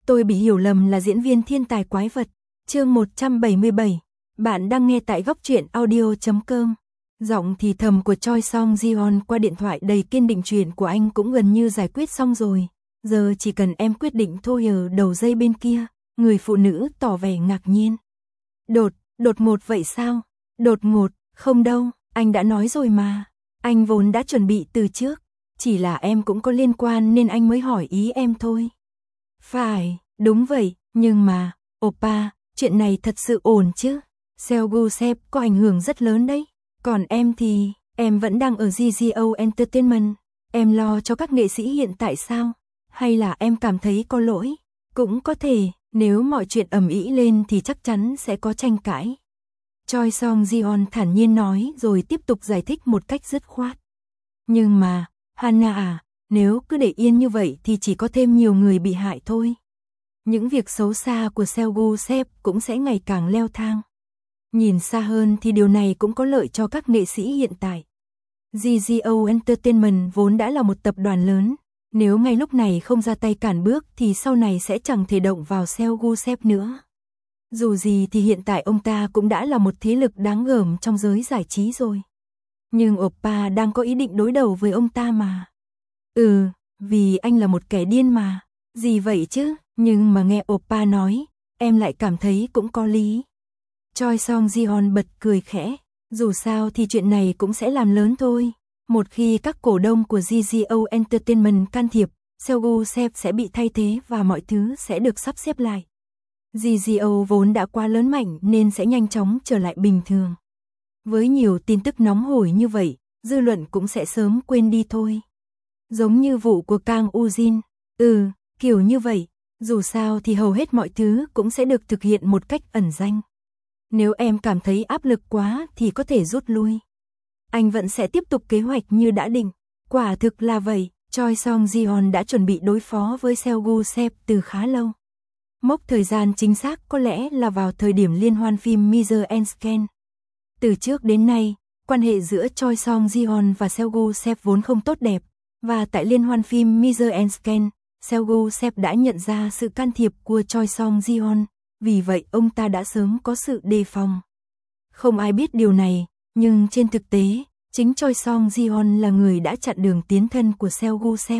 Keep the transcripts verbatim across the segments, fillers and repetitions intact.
Tôi bị hiểu lầm là diễn viên thiên tài quái vật. Chương một trăm bảy mươi bảy. Bạn đang nghe tại góc truyện audio chấm com. Giọng thì thầm của Choi Song Ji-on qua điện thoại đầy kiên định, chuyện của anh cũng gần như giải quyết xong rồi. Giờ chỉ cần em quyết định thôi. Ở đầu dây bên kia, người phụ nữ tỏ vẻ ngạc nhiên. Đột, đột ngột vậy sao? Đột ngột, không đâu, anh đã nói rồi mà. Anh vốn đã chuẩn bị từ trước. Chỉ là em cũng có liên quan nên anh mới hỏi ý em thôi. Phải, đúng vậy, nhưng mà, oppa, chuyện này thật sự ổn chứ? Seo Sep có ảnh hưởng rất lớn đấy. Còn em thì, em vẫn đang ở giê giê o Entertainment. Em lo cho các nghệ sĩ hiện tại sao? Hay là em cảm thấy có lỗi? Cũng có thể, nếu mọi chuyện ầm ĩ lên thì chắc chắn sẽ có tranh cãi. Choi Song Ji-on thản nhiên nói rồi tiếp tục giải thích một cách dứt khoát. Nhưng mà, Hana à, nếu cứ để yên như vậy thì chỉ có thêm nhiều người bị hại thôi. Những việc xấu xa của Seo Sep cũng sẽ ngày càng leo thang. Nhìn xa hơn thì điều này cũng có lợi cho các nghệ sĩ hiện tại. giê giê o Entertainment vốn đã là một tập đoàn lớn. Nếu ngay lúc này không ra tay cản bước thì sau này sẽ chẳng thể động vào Seo Sep nữa. Dù gì thì hiện tại ông ta cũng đã là một thế lực đáng gờm trong giới giải trí rồi. Nhưng oppa đang có ý định đối đầu với ông ta mà. Ừ, vì anh là một kẻ điên mà. Gì vậy chứ? Nhưng mà nghe oppa nói, em lại cảm thấy cũng có lý. Choi Song Ji-on bật cười khẽ. Dù sao thì chuyện này cũng sẽ làm lớn thôi. Một khi các cổ đông của giê giê o Entertainment can thiệp, Seo Sep sẽ bị thay thế và mọi thứ sẽ được sắp xếp lại. giê giê o vốn đã quá lớn mạnh nên sẽ nhanh chóng trở lại bình thường. Với nhiều tin tức nóng hổi như vậy, dư luận cũng sẽ sớm quên đi thôi. Giống như vụ của Kang Woo-jin. Ừ, kiểu như vậy. Dù sao thì hầu hết mọi thứ cũng sẽ được thực hiện một cách ẩn danh. Nếu em cảm thấy áp lực quá thì có thể rút lui. Anh vẫn sẽ tiếp tục kế hoạch như đã định. Quả thực là vậy, Choi Song Ji-on đã chuẩn bị đối phó với Seo Sep từ khá lâu. Mốc thời gian chính xác có lẽ là vào thời điểm liên hoan phim Mister and Scan. Từ trước đến nay, quan hệ giữa Choi Song Ji-on và Seo Sep vốn không tốt đẹp, và tại liên hoan phim Mister and Scan, Seo Sep đã nhận ra sự can thiệp của Choi Song Ji-on, vì vậy ông ta đã sớm có sự đề phòng. Không ai biết điều này, nhưng trên thực tế, chính Choi Song Ji-on là người đã chặn đường tiến thân của Seo Sep.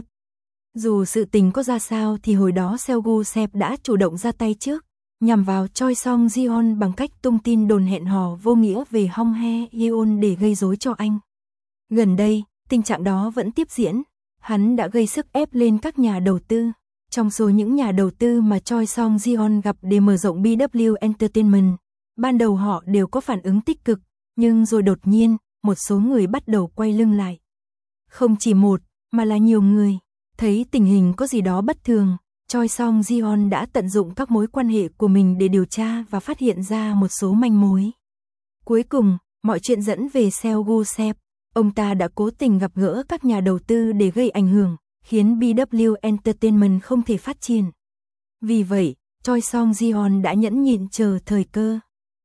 Dù sự tình có ra sao thì hồi đó Seo Sep đã chủ động ra tay trước, nhằm vào Choi Song Ji-on bằng cách tung tin đồn hẹn hò vô nghĩa về Hong Hae Yeon để gây rối cho anh. Gần đây, tình trạng đó vẫn tiếp diễn, hắn đã gây sức ép lên các nhà đầu tư. Trong số những nhà đầu tư mà Choi Song Ji-on gặp để mở rộng bê vê kép Entertainment, ban đầu họ đều có phản ứng tích cực, nhưng rồi đột nhiên, một số người bắt đầu quay lưng lại. Không chỉ một, mà là nhiều người. Thấy tình hình có gì đó bất thường, Choi Song Ji-on đã tận dụng các mối quan hệ của mình để điều tra và phát hiện ra một số manh mối. Cuối cùng, mọi chuyện dẫn về Seo Sep. Ông ta đã cố tình gặp gỡ các nhà đầu tư để gây ảnh hưởng, khiến bê vê kép Entertainment không thể phát triển. Vì vậy, Choi Song Ji-on đã nhẫn nhịn chờ thời cơ.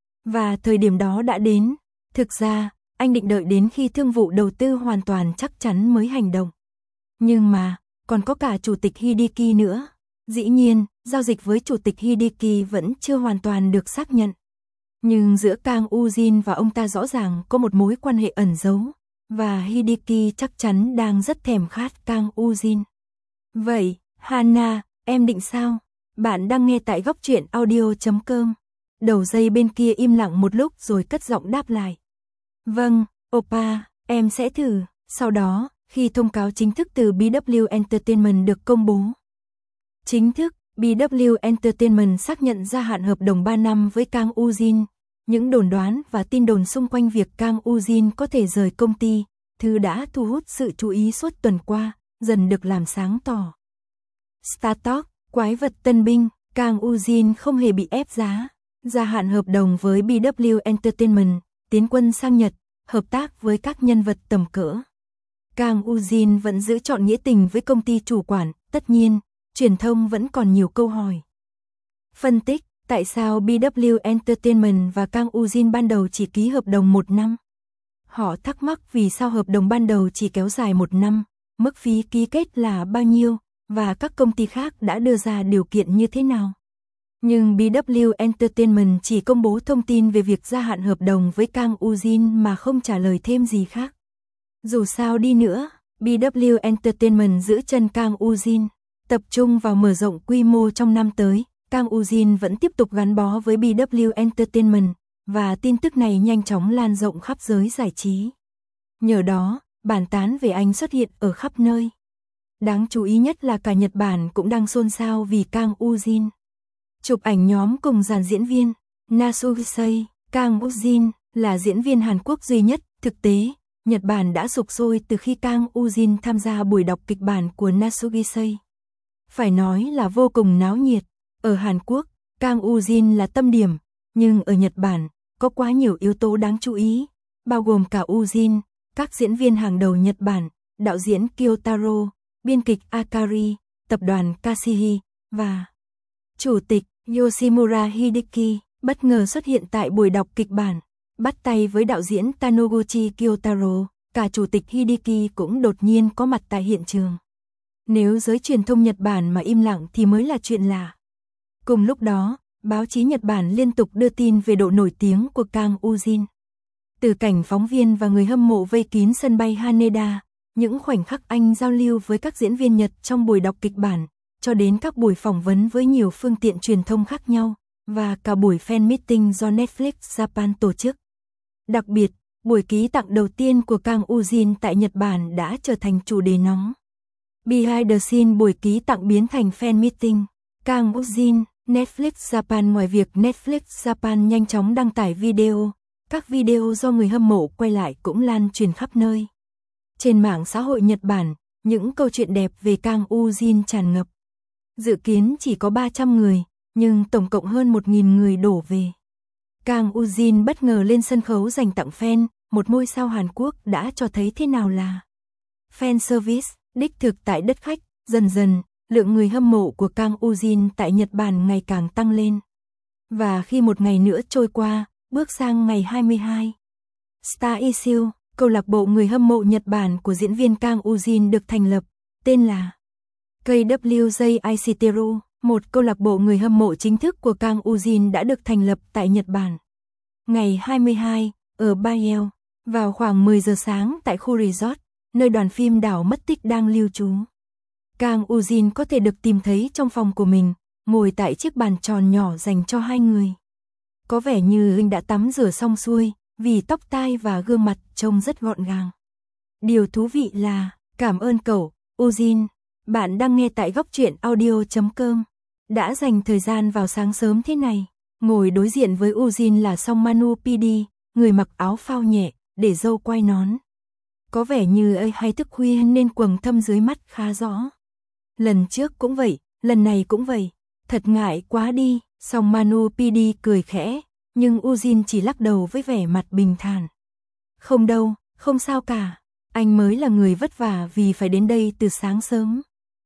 Và thời điểm đó đã đến. Thực ra, anh định đợi đến khi thương vụ đầu tư hoàn toàn chắc chắn mới hành động. Nhưng mà, còn có cả Chủ tịch Hideki nữa. Dĩ nhiên, giao dịch với Chủ tịch Hideki vẫn chưa hoàn toàn được xác nhận. Nhưng giữa Kang Woo-jin và ông ta rõ ràng có một mối quan hệ ẩn giấu. Và Hideki chắc chắn đang rất thèm khát Kang Woo-jin. Vậy, Hana, em định sao? Bạn đang nghe tại góc truyện audio chấm com. Đầu dây bên kia im lặng một lúc rồi cất giọng đáp lại. Vâng, oppa, em sẽ thử. Sau đó, khi thông cáo chính thức từ bê vê kép Entertainment được công bố. Chính thức, bê vê kép Entertainment xác nhận gia hạn hợp đồng ba năm với Kang Woo-jin. Những đồn đoán và tin đồn xung quanh việc Kang Woo-jin có thể rời công ty, thứ đã thu hút sự chú ý suốt tuần qua, dần được làm sáng tỏ. Star Talk, quái vật tân binh, Kang Woo-jin không hề bị ép giá. Gia hạn hợp đồng với bê vê kép Entertainment, tiến quân sang Nhật, hợp tác với các nhân vật tầm cỡ. Kang Woo-jin vẫn giữ trọn nghĩa tình với công ty chủ quản, tất nhiên, truyền thông vẫn còn nhiều câu hỏi. Phân tích, tại sao bê vê kép Entertainment và Kang Woo-jin ban đầu chỉ ký hợp đồng một năm? Họ thắc mắc vì sao hợp đồng ban đầu chỉ kéo dài một năm, mức phí ký kết là bao nhiêu, và các công ty khác đã đưa ra điều kiện như thế nào. Nhưng bê vê kép Entertainment chỉ công bố thông tin về việc gia hạn hợp đồng với Kang Ujin mà không trả lời thêm gì khác. Dù sao đi nữa, bê vê kép Entertainment giữ chân Kang Ujin, tập trung vào mở rộng quy mô trong năm tới. Kang Ujin vẫn tiếp tục gắn bó với bê vê kép Entertainment, và tin tức này nhanh chóng lan rộng khắp giới giải trí. Nhờ đó, bàn tán về anh xuất hiện ở khắp nơi. Đáng chú ý nhất là cả Nhật Bản cũng đang xôn xao vì Kang Ujin. Chụp ảnh nhóm cùng dàn diễn viên, Nasugisei, Kang Ujin là diễn viên Hàn Quốc duy nhất. Thực tế, Nhật Bản đã sục sôi từ khi Kang Ujin tham gia buổi đọc kịch bản của Nasugisei. Phải nói là vô cùng náo nhiệt. Ở Hàn Quốc, Kang Ujin là tâm điểm, nhưng ở Nhật Bản, có quá nhiều yếu tố đáng chú ý, bao gồm cả Ujin, các diễn viên hàng đầu Nhật Bản, đạo diễn Kyotaro, biên kịch Akari, tập đoàn Kasihi, và chủ tịch Yoshimura Hideki, bất ngờ xuất hiện tại buổi đọc kịch bản, bắt tay với đạo diễn Taniguchi Kyotaro, cả chủ tịch Hideki cũng đột nhiên có mặt tại hiện trường. Nếu giới truyền thông Nhật Bản mà im lặng thì mới là chuyện lạ. Cùng lúc đó, báo chí Nhật Bản liên tục đưa tin về độ nổi tiếng của Kang Ujin. Từ cảnh phóng viên và người hâm mộ vây kín sân bay Haneda, những khoảnh khắc anh giao lưu với các diễn viên Nhật trong buổi đọc kịch bản, cho đến các buổi phỏng vấn với nhiều phương tiện truyền thông khác nhau, và cả buổi fan meeting do Netflix Japan tổ chức. Đặc biệt, buổi ký tặng đầu tiên của Kang Ujin tại Nhật Bản đã trở thành chủ đề nóng. Behind the scene buổi ký tặng biến thành fan meeting. Kang Ujin, Netflix Japan. Ngoài việc Netflix Japan nhanh chóng đăng tải video, các video do người hâm mộ quay lại cũng lan truyền khắp nơi. Trên mạng xã hội Nhật Bản, những câu chuyện đẹp về Kang Ujin tràn ngập. Dự kiến chỉ có ba trăm người, nhưng tổng cộng hơn một nghìn người đổ về. Kang Ujin bất ngờ lên sân khấu dành tặng fan, một ngôi sao Hàn Quốc đã cho thấy thế nào là fan service đích thực tại đất khách. Dần dần, lượng người hâm mộ của Kang Ujin tại Nhật Bản ngày càng tăng lên. Và khi một ngày nữa trôi qua, bước sang ngày hai mươi hai, Star Issue, câu lạc bộ người hâm mộ Nhật Bản của diễn viên Kang Ujin được thành lập, tên là ca vê gi Icteru, một câu lạc bộ người hâm mộ chính thức của Kang Ujin đã được thành lập tại Nhật Bản. Ngày hai mươi hai, ở Baeo, vào khoảng mười giờ sáng tại khu resort, nơi đoàn phim Đảo Mất Tích đang lưu trú. Kang Ujin có thể được tìm thấy trong phòng của mình, ngồi tại chiếc bàn tròn nhỏ dành cho hai người. Có vẻ như anh đã tắm rửa xong xuôi, vì tóc tai và gương mặt trông rất gọn gàng. Điều thú vị là, cảm ơn cậu, Ujin, bạn đang nghe tại góc truyện audio chấm com. Đã dành thời gian vào sáng sớm thế này. Ngồi đối diện với Ujin là Song Manu pê đê, người mặc áo phao nhẹ, để râu quai nón. Có vẻ như ấy hay thức khuya nên quầng thâm dưới mắt khá rõ. Lần trước cũng vậy, lần này cũng vậy. Thật ngại quá đi, Song Manu pê đê cười khẽ, nhưng Ujin chỉ lắc đầu với vẻ mặt bình thản. Không đâu, không sao cả. Anh mới là người vất vả vì phải đến đây từ sáng sớm.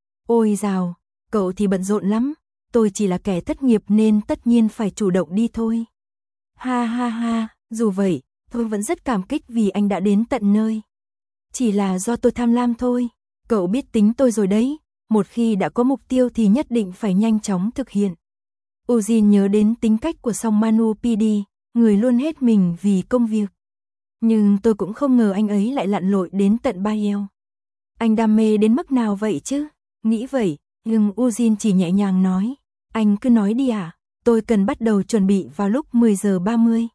Ôi dào, cậu thì bận rộn lắm. Tôi chỉ là kẻ thất nghiệp nên tất nhiên phải chủ động đi thôi. Ha ha ha, dù vậy, tôi vẫn rất cảm kích vì anh đã đến tận nơi. Chỉ là do tôi tham lam thôi. Cậu biết tính tôi rồi đấy. Một khi đã có mục tiêu thì nhất định phải nhanh chóng thực hiện. Ujin nhớ đến tính cách của Song Manu pê đê, người luôn hết mình vì công việc. Nhưng tôi cũng không ngờ anh ấy lại lặn lội đến tận Baeo. Anh đam mê đến mức nào vậy chứ? Nghĩ vậy, nhưng Ujin chỉ nhẹ nhàng nói. Anh cứ nói đi à, tôi cần bắt đầu chuẩn bị vào lúc mười giờ ba mươi.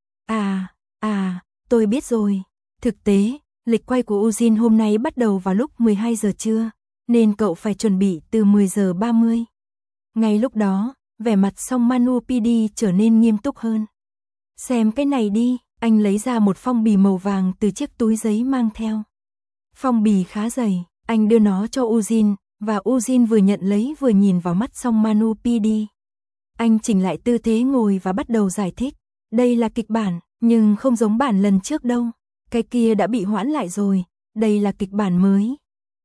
À, à, tôi biết rồi. Thực tế, lịch quay của Ujin hôm nay bắt đầu vào lúc mười hai giờ trưa, nên cậu phải chuẩn bị từ mười giờ ba mươi. Ngay lúc đó, vẻ mặt Song Manu pê đê trở nên nghiêm túc hơn. Xem cái này đi, anh lấy ra một phong bì màu vàng từ chiếc túi giấy mang theo. Phong bì khá dày, anh đưa nó cho Ujin, và Ujin vừa nhận lấy vừa nhìn vào mắt Song Manu pê đê. Anh chỉnh lại tư thế ngồi và bắt đầu giải thích. Đây là kịch bản, nhưng không giống bản lần trước đâu. Cái kia đã bị hoãn lại rồi, đây là kịch bản mới.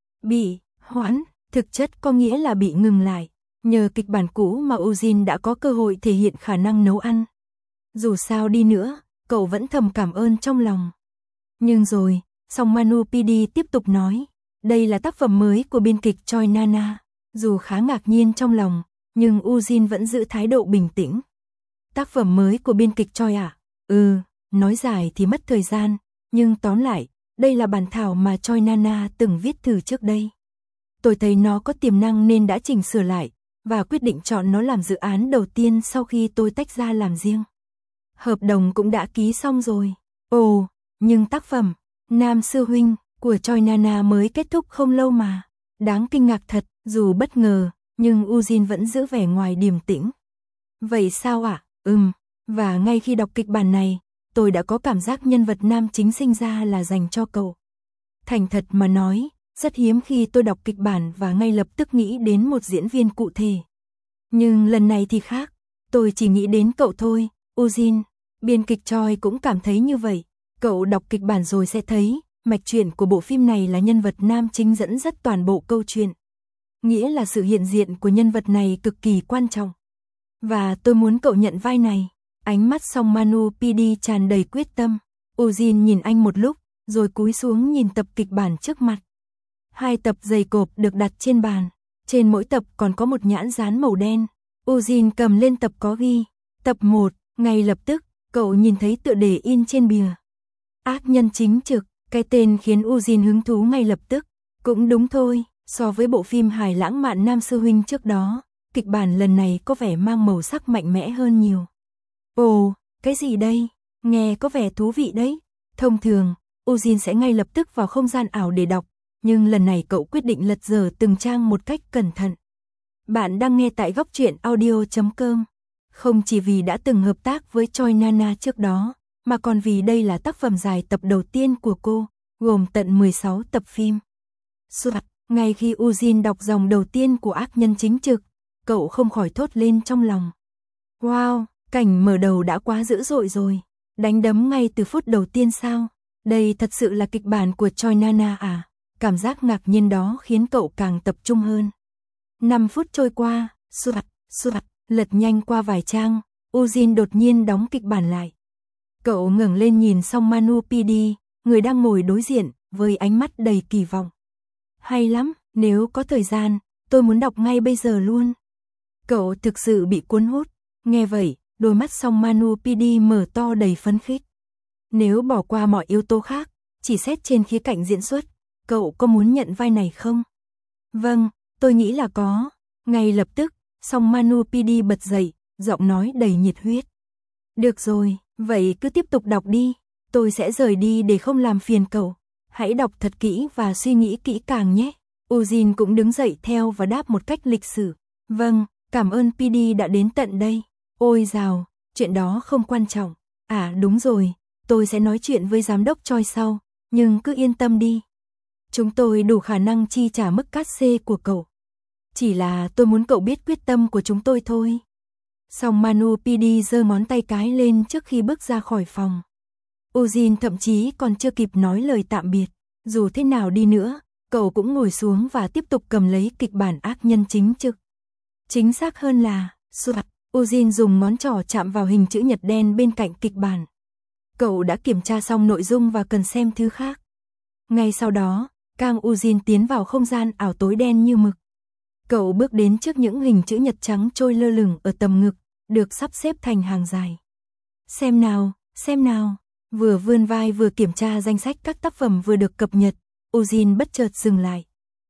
Bị hoãn, thực chất có nghĩa là bị ngừng lại. Nhờ kịch bản cũ mà Ujin đã có cơ hội thể hiện khả năng nấu ăn. Dù sao đi nữa, cậu vẫn thầm cảm ơn trong lòng. Nhưng rồi, Song Manu pê đê tiếp tục nói. Đây là tác phẩm mới của biên kịch Choi Nana. Dù khá ngạc nhiên trong lòng, nhưng Ujin vẫn giữ thái độ bình tĩnh. Tác phẩm mới của biên kịch Choi à? Ừ, nói dài thì mất thời gian, nhưng tóm lại, đây là bản thảo mà Choi Nana từng viết từ trước đây. Tôi thấy nó có tiềm năng nên đã chỉnh sửa lại, và quyết định chọn nó làm dự án đầu tiên sau khi tôi tách ra làm riêng. Hợp đồng cũng đã ký xong rồi. Ồ, nhưng tác phẩm Nam Sư Huynh của Choi Nana mới kết thúc không lâu mà. Đáng kinh ngạc thật, dù bất ngờ, nhưng Ujin vẫn giữ vẻ ngoài điềm tĩnh. Vậy sao ạ? À? Ừm, và ngay khi đọc kịch bản này, tôi đã có cảm giác nhân vật nam chính sinh ra là dành cho cậu. Thành thật mà nói, rất hiếm khi tôi đọc kịch bản và ngay lập tức nghĩ đến một diễn viên cụ thể. Nhưng lần này thì khác, tôi chỉ nghĩ đến cậu thôi, Ujin. Biên kịch Choi cũng cảm thấy như vậy. Cậu đọc kịch bản rồi sẽ thấy, mạch truyện của bộ phim này là nhân vật nam chính dẫn dắt toàn bộ câu chuyện. Nghĩa là sự hiện diện của nhân vật này cực kỳ quan trọng. Và tôi muốn cậu nhận vai này. Ánh mắt Song Manu pê đê tràn đầy quyết tâm. Ujin nhìn anh một lúc, rồi cúi xuống nhìn tập kịch bản trước mặt. Hai tập dày cộp được đặt trên bàn. Trên mỗi tập còn có một nhãn dán màu đen. Ujin cầm lên tập có ghi. Tập một, ngay lập tức, cậu nhìn thấy tựa đề in trên bìa. Ác nhân chính trực, cái tên khiến Ujin hứng thú ngay lập tức. Cũng đúng thôi, so với bộ phim hài lãng mạn Nam Sư Huynh trước đó, kịch bản lần này có vẻ mang màu sắc mạnh mẽ hơn nhiều. Ồ, cái gì đây? Nghe có vẻ thú vị đấy. Thông thường, Ujin sẽ ngay lập tức vào không gian ảo để đọc, nhưng lần này cậu quyết định lật dở từng trang một cách cẩn thận. Bạn đang nghe tại góc truyện audio chấm com. Không chỉ vì đã từng hợp tác với Choi Nana trước đó, mà còn vì đây là tác phẩm dài tập đầu tiên của cô, gồm tận mười sáu tập phim. Soạt, ngay khi Ujin đọc dòng đầu tiên của ác nhân chính trực, cậu không khỏi thốt lên trong lòng. Wow, cảnh mở đầu đã quá dữ dội rồi. Đánh đấm ngay từ phút đầu tiên sao? Đây thật sự là kịch bản của Choi Nana à? Cảm giác ngạc nhiên đó khiến cậu càng tập trung hơn. năm phút trôi qua, soạt, soạt, lật nhanh qua vài trang, Ujin đột nhiên đóng kịch bản lại. Cậu ngẩng lên nhìn Song Manu pê đê, người đang ngồi đối diện, với ánh mắt đầy kỳ vọng. Hay lắm, nếu có thời gian, tôi muốn đọc ngay bây giờ luôn. Cậu thực sự bị cuốn hút. Nghe vậy, đôi mắt Song Manu pê đê mở to đầy phấn khích. Nếu bỏ qua mọi yếu tố khác, chỉ xét trên khía cạnh diễn xuất, cậu có muốn nhận vai này không? Vâng, tôi nghĩ là có. Ngay lập tức, Song Manu pê đê bật dậy, giọng nói đầy nhiệt huyết. Được rồi, vậy cứ tiếp tục đọc đi. Tôi sẽ rời đi để không làm phiền cậu. Hãy đọc thật kỹ và suy nghĩ kỹ càng nhé. Ujin cũng đứng dậy theo và đáp một cách lịch sự. Vâng, cảm ơn pê đê đã đến tận đây. Ôi dào, chuyện đó không quan trọng. À đúng rồi, tôi sẽ nói chuyện với giám đốc Choi sau, nhưng cứ yên tâm đi. Chúng tôi đủ khả năng chi trả mức cát xê của cậu. Chỉ là tôi muốn cậu biết quyết tâm của chúng tôi thôi. Song Manu pê đê giơ ngón tay cái lên trước khi bước ra khỏi phòng. Ujin thậm chí còn chưa kịp nói lời tạm biệt. Dù thế nào đi nữa, cậu cũng ngồi xuống và tiếp tục cầm lấy kịch bản ác nhân chính trực. Chính xác hơn là, soạt, Ujin dùng ngón trỏ chạm vào hình chữ nhật đen bên cạnh kịch bản. Cậu đã kiểm tra xong nội dung và cần xem thứ khác. Ngay sau đó, Kang Ujin tiến vào không gian ảo tối đen như mực. Cậu bước đến trước những hình chữ nhật trắng trôi lơ lửng ở tầm ngực, được sắp xếp thành hàng dài. Xem nào, xem nào. Vừa vươn vai vừa kiểm tra danh sách các tác phẩm vừa được cập nhật, Ujin bất chợt dừng lại.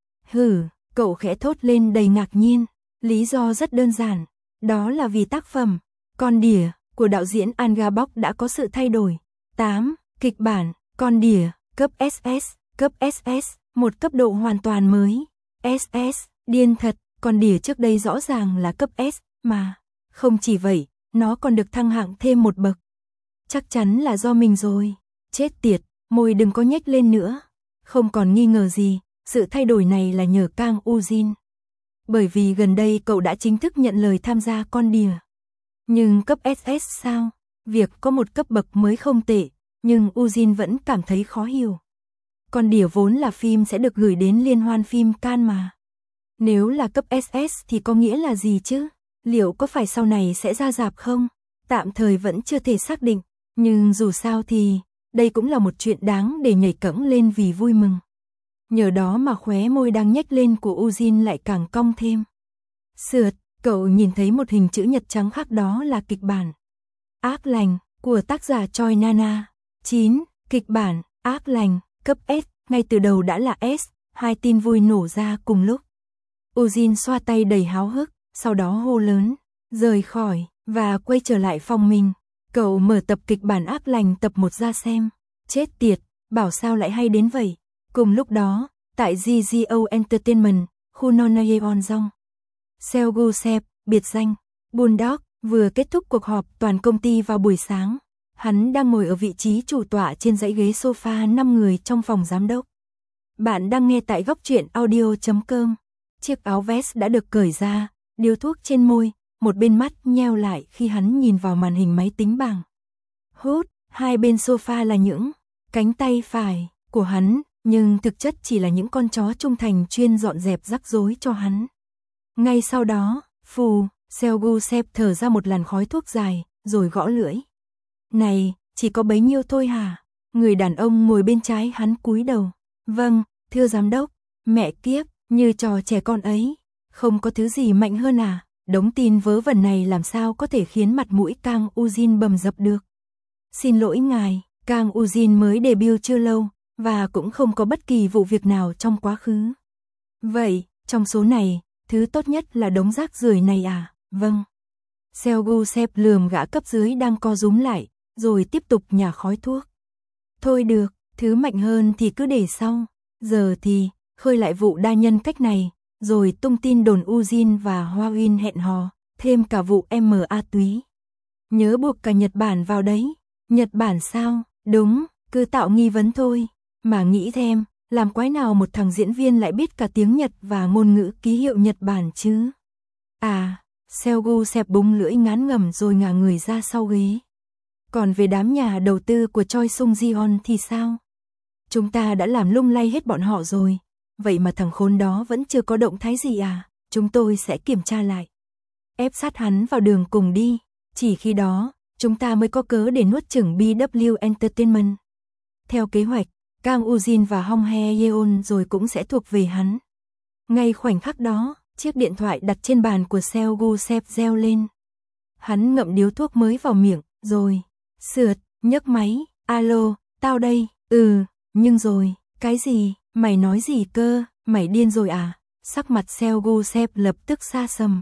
Hừ, cậu khẽ thốt lên đầy ngạc nhiên. Lý do rất đơn giản, đó là vì tác phẩm Con đỉa của đạo diễn Anga Bok đã có sự thay đổi. tám. Kịch bản Con đỉa, cấp ét ét, cấp ét ét, một cấp độ hoàn toàn mới. ét ét, điên thật, con đỉa trước đây rõ ràng là cấp S, mà. Không chỉ vậy, nó còn được thăng hạng thêm một bậc. Chắc chắn là do mình rồi. Chết tiệt, môi đừng có nhếch lên nữa. Không còn nghi ngờ gì, sự thay đổi này là nhờ Kang Ujin. Bởi vì gần đây cậu đã chính thức nhận lời tham gia Con đỉa. Nhưng cấp ét ét sao? Việc có một cấp bậc mới không tệ, nhưng Ujin vẫn cảm thấy khó hiểu. Con đỉa vốn là phim sẽ được gửi đến liên hoan phim Cannes mà. Nếu là cấp ét ét thì có nghĩa là gì chứ? Liệu có phải sau này sẽ ra rạp không? Tạm thời vẫn chưa thể xác định, nhưng dù sao thì đây cũng là một chuyện đáng để nhảy cẫng lên vì vui mừng. Nhờ đó mà khóe môi đang nhếch lên của Ujin lại càng cong thêm. Sượt, cậu nhìn thấy một hình chữ nhật trắng khác, đó là kịch bản Ác Lành của tác giả Choi Nana. chín. Kịch bản Ác Lành, cấp S, ngay từ đầu đã là S, hai tin vui nổ ra cùng lúc. Ujin xoa tay đầy háo hức, sau đó hô lớn, rời khỏi, và quay trở lại phòng mình. Cậu mở tập kịch bản Ác Lành tập một ra xem. Chết tiệt, bảo sao lại hay đến vậy. Cùng lúc đó, tại giê giê o Entertainment, khu Nonyeonjong, Seo Gu-sep, biệt danh Bulldog, vừa kết thúc cuộc họp toàn công ty vào buổi sáng. Hắn đang ngồi ở vị trí chủ tọa trên dãy ghế sofa năm người trong phòng giám đốc. Bạn đang nghe tại góc truyện audio chấm com. Chiếc áo vest đã được cởi ra, điếu thuốc trên môi, một bên mắt nheo lại khi hắn nhìn vào màn hình máy tính bảng. Hút, hai bên sofa là những cánh tay phải của hắn, nhưng thực chất chỉ là những con chó trung thành chuyên dọn dẹp rắc rối cho hắn. Ngay sau đó, phù, Seo Gu-sep thở ra một làn khói thuốc dài, rồi gõ lưỡi. Này, chỉ có bấy nhiêu thôi hả? Người đàn ông ngồi bên trái hắn cúi đầu. Vâng, thưa giám đốc, mẹ kiếp, như trò trẻ con ấy. Không có thứ gì mạnh hơn à? Đống tin vớ vẩn này làm sao có thể khiến mặt mũi Kang Ujin bầm dập được? Xin lỗi ngài, Kang Ujin mới debut chưa lâu, và cũng không có bất kỳ vụ việc nào trong quá khứ. Vậy, trong số này, thứ tốt nhất là đống rác rưởi này à? Vâng. Seo Gu-sep lườm gã cấp dưới đang co rúm lại, rồi tiếp tục nhả khói thuốc. Thôi được, thứ mạnh hơn thì cứ để sau. Giờ thì, khơi lại vụ đa nhân cách này, rồi tung tin đồn Ujin và Hwain hẹn hò, thêm cả vụ em a túy. Nhớ buộc cả Nhật Bản vào đấy. Nhật Bản sao? Đúng, cứ tạo nghi vấn thôi. Mà nghĩ thêm, làm quái nào một thằng diễn viên lại biết cả tiếng Nhật và ngôn ngữ ký hiệu Nhật Bản chứ? À, Seo Gu-sep búng lưỡi ngán ngẩm rồi ngả người ra sau ghế. Còn về đám nhà đầu tư của Choi Sung-jion thì sao? Chúng ta đã làm lung lay hết bọn họ rồi. Vậy mà thằng khốn đó vẫn chưa có động thái gì à? Chúng tôi sẽ kiểm tra lại. Ép sát hắn vào đường cùng đi. Chỉ khi đó, chúng ta mới có cớ để nuốt chửng bê vê Entertainment. Theo kế hoạch, Kang Ujin và Hong Hye-yeon rồi cũng sẽ thuộc về hắn. Ngay khoảnh khắc đó, chiếc điện thoại đặt trên bàn của Seo Gu-sep reo lên. Hắn ngậm điếu thuốc mới vào miệng, rồi, sượt, nhấc máy, alo, tao đây, ừ, nhưng rồi, cái gì, mày nói gì cơ, mày điên rồi à? Sắc mặt Seo Gu-sep lập tức xa sầm.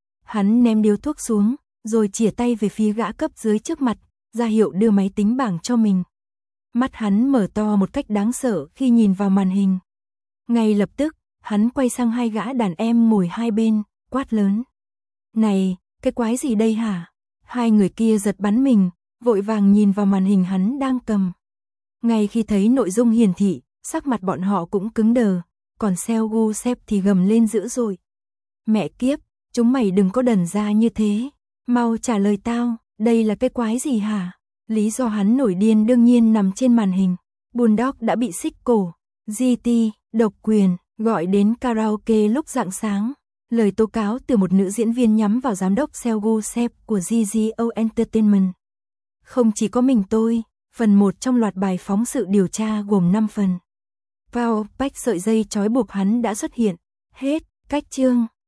Hắn ném điếu thuốc xuống, rồi chìa tay về phía gã cấp dưới trước mặt, ra hiệu đưa máy tính bảng cho mình. Mắt hắn mở to một cách đáng sợ khi nhìn vào màn hình. Ngay lập tức, hắn quay sang hai gã đàn em ngồi hai bên, quát lớn. Này, cái quái gì đây hả? Hai người kia giật bắn mình, vội vàng nhìn vào màn hình hắn đang cầm. Ngay khi thấy nội dung hiển thị, sắc mặt bọn họ cũng cứng đờ, còn Seo Gu-sep thì gầm lên dữ dội. Mẹ kiếp, chúng mày đừng có đần ra như thế. Mau trả lời tao, đây là cái quái gì hả? Lý do hắn nổi điên đương nhiên nằm trên màn hình. Bulldog đã bị xích cổ, giê tê, độc quyền, gọi đến karaoke lúc rạng sáng. Lời tố cáo từ một nữ diễn viên nhắm vào giám đốc Seo Gu-sep của giê giê o Entertainment. Không chỉ có mình tôi, phần một trong loạt bài phóng sự điều tra gồm năm phần. Vào bách sợi dây trói buộc hắn đã xuất hiện. Hết, cách chương.